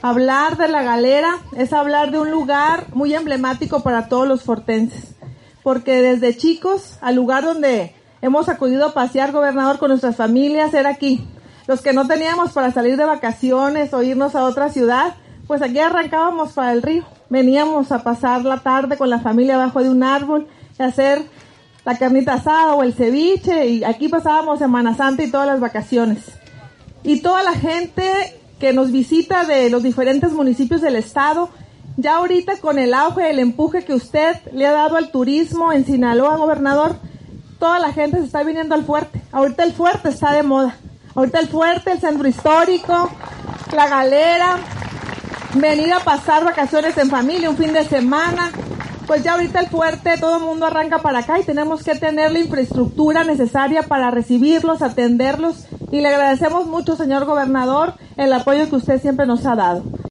Hablar de La Galera es hablar de un lugar muy emblemático para todos los fortenses, porque desde chicos, al lugar donde hemos acudido a pasear, gobernador, con nuestras familias, era aquí. Los que no teníamos para salir de vacaciones o irnos a otra ciudad, pues aquí arrancábamos para el río. Veníamos a pasar la tarde con la familia abajo de un árbol, a hacer la carnita asada o el ceviche, y aquí pasábamos Semana Santa y todas las vacaciones. Y toda la gente que nos visita de los diferentes municipios del estado, ya ahorita con el auge, el empuje que usted le ha dado al turismo en Sinaloa, gobernador, toda la gente se está viniendo al fuerte. Ahorita el fuerte está de moda. Ahorita el fuerte, el centro histórico, La Galera, venir a pasar vacaciones en familia, un fin de semana. Pues ya ahorita el fuerte, todo el mundo arranca para acá y tenemos que tener la infraestructura necesaria para recibirlos, atenderlos, y le agradecemos mucho, señor gobernador, el apoyo que usted siempre nos ha dado.